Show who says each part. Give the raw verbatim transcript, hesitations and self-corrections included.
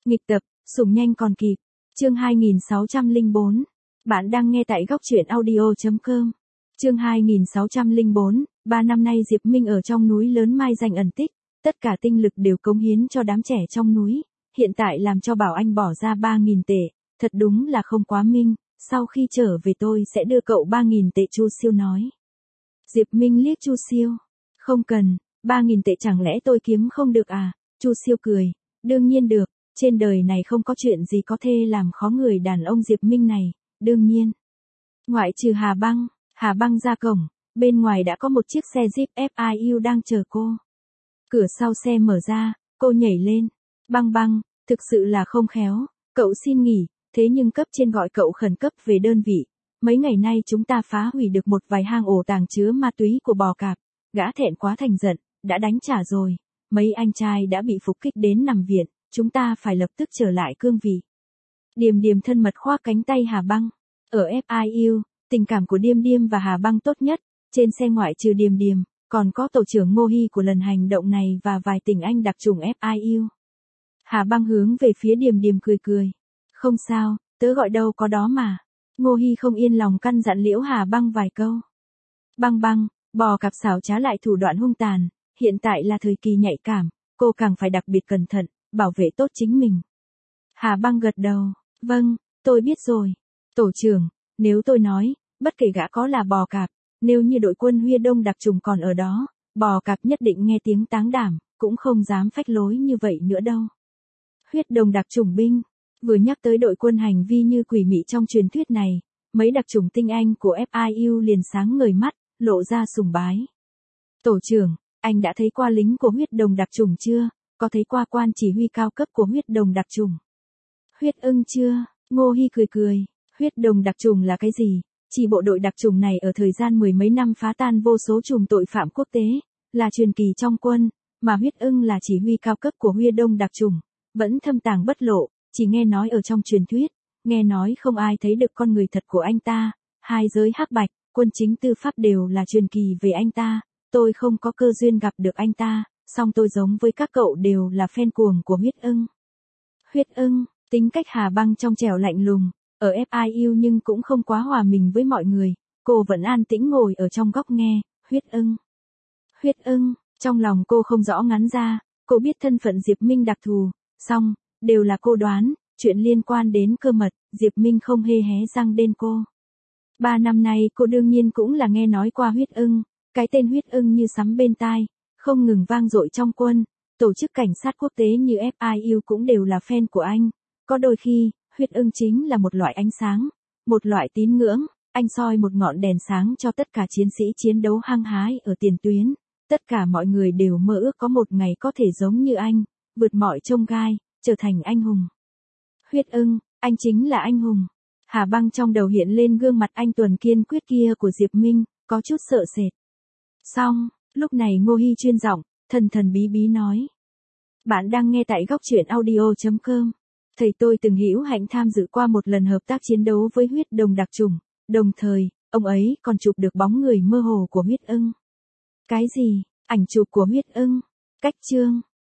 Speaker 1: Nghịch tập, sủng nhanh còn kịp. Chương hai nghìn sáu trăm lẻ bốn. Bạn đang nghe tại góc truyện audio chấm com. Chương hai nghìn sáu trăm lẻ bốn. Ba năm nay Diệp Minh ở trong núi lớn Mai Danh ẩn tích, tất cả tinh lực đều cống hiến cho đám trẻ trong núi, hiện tại làm cho Bảo Anh bỏ ra ba nghìn tệ, thật đúng là không quá minh, sau khi trở về tôi sẽ đưa cậu ba nghìn tệ, Chu Siêu nói. Diệp Minh liếc Chu Siêu, không cần, ba nghìn tệ chẳng lẽ tôi kiếm không được à? Chu Siêu cười, đương nhiên được, trên đời này không có chuyện gì có thể làm khó người đàn ông Diệp Minh này, đương nhiên. Ngoại trừ Hà Băng, Hà Băng ra cổng, bên ngoài đã có một chiếc xe Jeep ép i u đang chờ cô. Cửa sau xe mở ra, cô nhảy lên. Băng Băng, thực sự là không khéo, cậu xin nghỉ, thế nhưng cấp trên gọi cậu khẩn cấp về đơn vị. Mấy ngày nay chúng ta phá hủy được một vài hang ổ tàng chứa ma túy của bò cạp, gã thẹn quá thành giận, đã đánh trả rồi. Mấy anh trai đã bị phục kích đến nằm viện, chúng ta phải lập tức trở lại cương vị. Điềm Điềm thân mật khoác cánh tay Hà Băng. Ở ép i u, tình cảm của Điềm Điềm và Hà Băng tốt nhất, trên xe ngoại trừ Điềm Điềm, còn có tổ trưởng Ngô Hy của lần hành động này và vài tình anh đặc chủng ép i u. Hà Băng hướng về phía Điềm Điềm cười cười. Không sao, tớ gọi đâu có đó mà. Ngô Hy không yên lòng căn dặn Liễu Hà Băng vài câu. Băng Băng, bò cạp xảo trá lại thủ đoạn hung tàn, hiện tại là thời kỳ nhạy cảm, cô càng phải đặc biệt cẩn thận, bảo vệ tốt chính mình. Hà Băng gật đầu, vâng, tôi biết rồi. Tổ trưởng, nếu tôi nói, bất kể gã có là bò cạp, nếu như đội quân Huy Đông đặc trùng còn ở đó, bò cạp nhất định nghe tiếng táng đảm, cũng không dám phách lối như vậy nữa đâu. Huyết Đồng đặc chủng binh, vừa nhắc tới đội quân hành vi như quỷ mị trong truyền thuyết này, mấy đặc chủng tinh anh của ép i u liền sáng ngời mắt, lộ ra sùng bái. Tổ trưởng, anh đã thấy qua lính của Huyết Đồng đặc chủng chưa? Có thấy qua quan chỉ huy cao cấp của Huyết Đồng đặc chủng? Huyết Ưng chưa? Ngô Hy cười cười, Huyết Đồng đặc chủng là cái gì? Chỉ bộ đội đặc chủng này ở thời gian mười mấy năm phá tan vô số chùm tội phạm quốc tế, là truyền kỳ trong quân, mà Huyết Ưng là chỉ huy cao cấp của Huy Đông đặc chủng, vẫn thâm tàng bất lộ, chỉ nghe nói ở trong truyền thuyết, nghe nói không ai thấy được con người thật của anh ta, hai giới hắc bạch, quân chính tư pháp đều là truyền kỳ về anh ta, tôi không có cơ duyên gặp được anh ta, song tôi giống với các cậu đều là fan cuồng của Huyết Ưng. Huyết Ưng, tính cách Hà Băng trong trẻo lạnh lùng, ở ép i u nhưng cũng không quá hòa mình với mọi người, cô vẫn an tĩnh ngồi ở trong góc nghe. Huyết Ưng. Huyết Ưng, trong lòng cô không rõ ngắn ra, cô biết thân phận Diệp Minh đặc thù, song, đều là cô đoán, chuyện liên quan đến cơ mật, Diệp Minh không hề hé răng đên cô. Ba năm nay cô đương nhiên cũng là nghe nói qua Huyết Ưng, cái tên Huyết Ưng như sấm bên tai, không ngừng vang dội trong quân, tổ chức cảnh sát quốc tế như ép i u cũng đều là fan của anh, có đôi khi, Huyết Ưng chính là một loại ánh sáng, một loại tín ngưỡng, anh soi một ngọn đèn sáng cho tất cả chiến sĩ chiến đấu hăng hái ở tiền tuyến, tất cả mọi người đều mơ ước có một ngày có thể giống như anh, vượt mọi chông gai, trở thành anh hùng. Huyết Ưng, anh chính là anh hùng. Hà Băng trong đầu hiện lên gương mặt anh tuần kiên quyết kia của Diệp Minh, có chút sợ sệt. Xong, lúc này Ngô Hy chuyên giọng, thần thần bí bí nói. Bạn đang nghe tại góc truyện audio chấm com. Thầy tôi từng hữu hạnh tham dự qua một lần hợp tác chiến đấu với Huyết Đồng đặc chủng, đồng thời, ông ấy còn chụp được bóng người mơ hồ của Huyết Ưng. Cái gì? Ảnh chụp của Huyết Ưng? Cách chương.